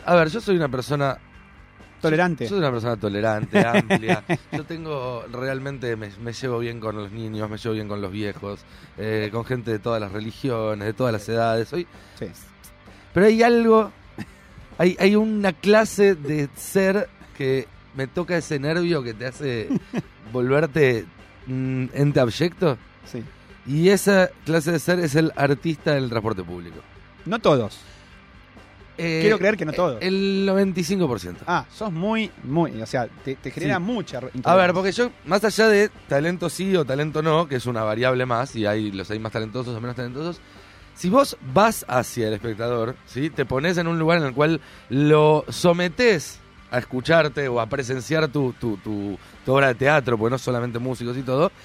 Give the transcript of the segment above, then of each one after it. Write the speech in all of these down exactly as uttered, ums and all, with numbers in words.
A ver, yo soy una persona... Tolerante. Yo soy una persona tolerante, amplia. Yo tengo, realmente me, me llevo bien con los niños, me llevo bien con los viejos, eh, con gente de todas las religiones, de todas las edades. Soy... Sí. Pero hay algo, hay, hay una clase de ser que me toca ese nervio que te hace volverte mm, ente abyecto. Sí. Y esa clase de ser es el artista del transporte público. No todos. Eh, Quiero creer que no todos. El noventa y cinco por ciento. Ah, sos muy, muy, o sea, te, te genera Sí. mucha... A ver, porque yo, más allá de talento sí o talento no, que es una variable más, y hay los hay más talentosos o menos talentosos, si vos vas hacia el espectador, ¿sí? Te pones en un lugar en el cual lo sometés a escucharte o a presenciar tu, tu, tu, tu obra de teatro, porque no solamente músicos y todo,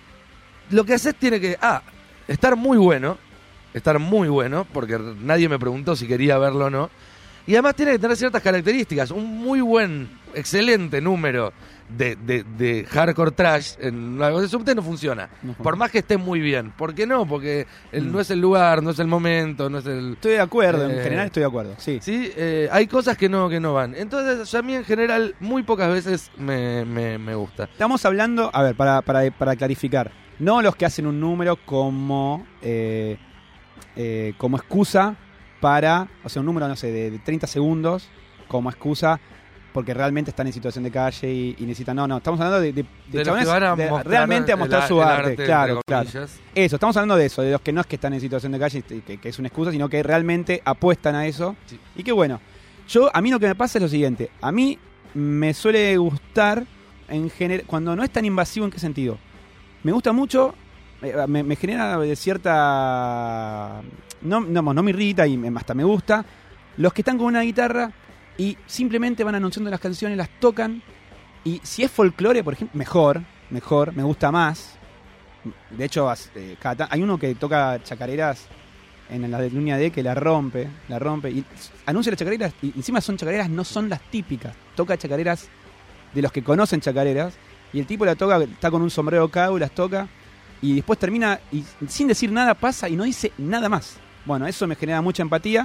lo que haces tiene que, ah, estar muy bueno, estar muy bueno, porque nadie me preguntó si quería verlo o no, y además tiene que tener ciertas características, un muy buen, excelente número de, de, de hardcore trash en la de subte no funciona, No por más que esté muy bien. ¿Por qué no? Porque el, Mm. no es el lugar, no es el momento, no es el... Estoy de acuerdo, Eh, en general estoy de acuerdo, sí. Sí, eh, hay cosas que no, que no van. Entonces, a mí en general, muy pocas veces me, me, me gusta. Estamos hablando, a ver, para, para, para clarificar, no los que hacen un número como, eh, eh, como excusa para, o sea, un número, no sé, de, de treinta segundos como excusa porque realmente están en situación de calle y, y necesitan... No, no, estamos hablando de, de, de De los chabones que van a de- mostrar realmente a mostrar el- su el arte, arte, claro, entre claro. comillas. Eso, estamos hablando de eso, de los que no es que están en situación de calle, que, que es una excusa, sino que realmente apuestan a eso. Sí. Y que bueno, yo a mí lo que me pasa es lo siguiente, a mí me suele gustar en general, cuando no es tan invasivo, ¿en qué sentido? Me gusta mucho, eh, me, me genera de cierta... No, no, no me irrita y me- hasta me gusta, los que están con una guitarra y simplemente van anunciando las canciones, las tocan, y si es folclore, por ejemplo, mejor, mejor, me gusta más. De hecho, as- eh, cada ta- hay uno que toca chacareras en la de línea D que la rompe, la rompe, y anuncia las chacareras, y encima son chacareras, no son las típicas, toca chacareras de los que conocen chacareras, y el tipo la toca, está con un sombrero cao, las toca, y después termina, y sin decir nada pasa, y no dice nada más. Bueno, eso me genera mucha empatía.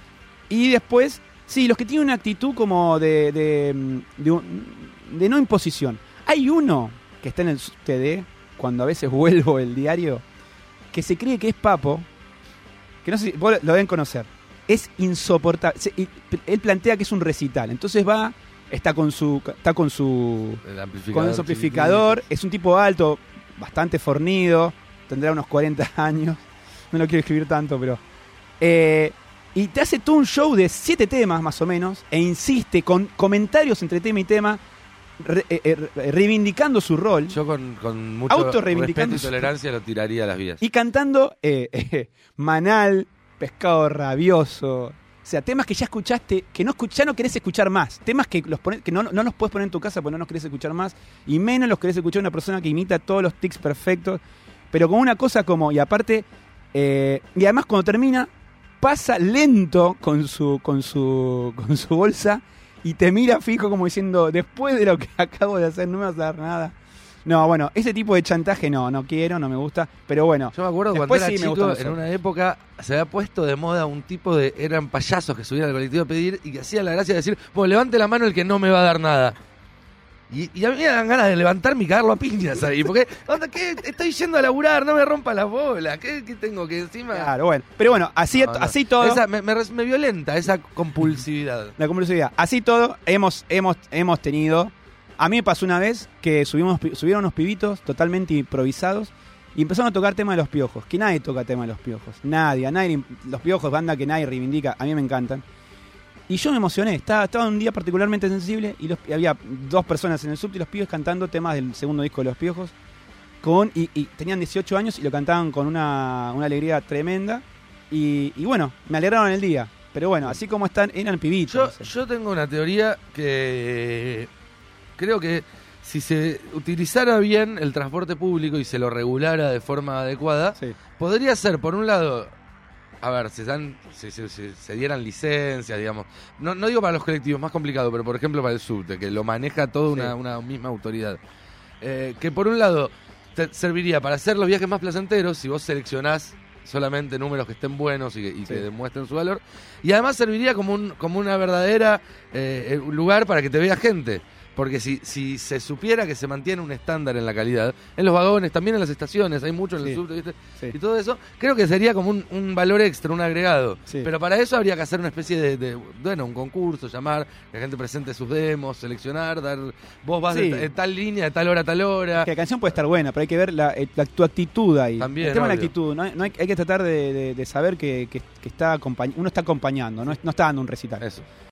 Y después, sí, los que tienen una actitud como de, de, de, un- de no imposición. Hay uno que está en el T D, cuando a veces vuelvo el diario, que se cree que es Papo, que no sé si vos lo deben conocer. Es insoportable. Se- y- Él plantea que es un recital. Entonces va, está con su, está con su, El amplificador. con su amplificador. Es un tipo alto, bastante fornido, tendrá unos cuarenta años. No lo quiero escribir tanto, pero... Eh, y te hace todo un show de siete temas, más o menos, e insiste con comentarios entre tema y tema, re- eh, eh, reivindicando su rol. Yo con, con mucho Autorreivindicando respeto y su- tolerancia lo tiraría a las vías. Y cantando eh, eh, Manal, Pescado Rabioso. O sea, temas que ya escuchaste, que no escuch- ya no querés escuchar más. Temas que, los pone- que no, no los puedes poner en tu casa porque no los querés escuchar más. Y menos los querés escuchar una persona que imita todos los tics perfectos. Pero con una cosa como, y aparte, eh, y además cuando termina, pasa lento con su, con su, con su bolsa y te mira fijo como diciendo, después de lo que acabo de hacer no me vas a dar nada. No, bueno, ese tipo de chantaje no, no quiero, no me gusta, pero bueno. Yo me acuerdo Después cuando era sí me chico, gustan los en otros. una época se había puesto de moda un tipo de... Eran payasos que subían al colectivo a pedir y que hacían la gracia de decir, bueno, levante la mano el que no me va a dar nada. Y, y a mí me dan ganas de levantarme y cagarlo a piñas ahí. Porque, onda, ¿qué? Estoy yendo a laburar, no me rompa las bolas. ¿Qué, qué tengo que encima...? Claro, bueno. Pero bueno, así, No, no. así todo. Esa, me, me res- me violenta esa compulsividad. La compulsividad. Así todo, hemos, hemos, hemos tenido. A mí me pasó una vez que subimos, subieron unos pibitos totalmente improvisados y empezaron a tocar tema de los piojos. Que nadie toca tema de los piojos. Nadie, a nadie. Los piojos, banda que nadie reivindica. A mí me encantan. Y yo me emocioné. Estaba, estaba un día particularmente sensible y, los, y había dos personas en el subte y los pibes cantando temas del segundo disco de los piojos. Con, y, y tenían dieciocho años y lo cantaban con una, una alegría tremenda. Y, y bueno, me alegraron el día. Pero bueno, así como están, eran pibitos. Yo, no sé. yo tengo una teoría que creo que si se utilizara bien el transporte público y se lo regulara de forma adecuada, Sí. podría ser, por un lado, a ver, si, dan, si, si- si se dieran licencias, digamos, no, no digo para los colectivos, más complicado, pero por ejemplo para el subte, que lo maneja toda una, Sí. una misma autoridad, eh, que por un lado te serviría para hacer los viajes más placenteros si vos seleccionás solamente números que estén buenos y que, y Sí. que demuestren su valor. Y además serviría como, un, como una verdadera eh, un lugar para que te vea gente. Porque si, si se supiera que se mantiene un estándar en la calidad, en los vagones, también en las estaciones, hay mucho en el Sí. subte, ¿viste? Sí. Y todo eso, creo que sería como un, un valor extra, un agregado. Sí. Pero para eso habría que hacer una especie de, de, bueno, un concurso, llamar, que la gente presente sus demos, seleccionar, dar, vos vas Sí. de, de tal línea, de tal hora a tal hora. Que la canción puede estar buena, pero hay que ver la, eh, la- tu actitud ahí. También, el tema de la obvio. actitud, no hay, no hay, hay que tratar de, de- de saber que, que- que está acompañ- uno está acompañando, no, es- no está dando un recital. Eso.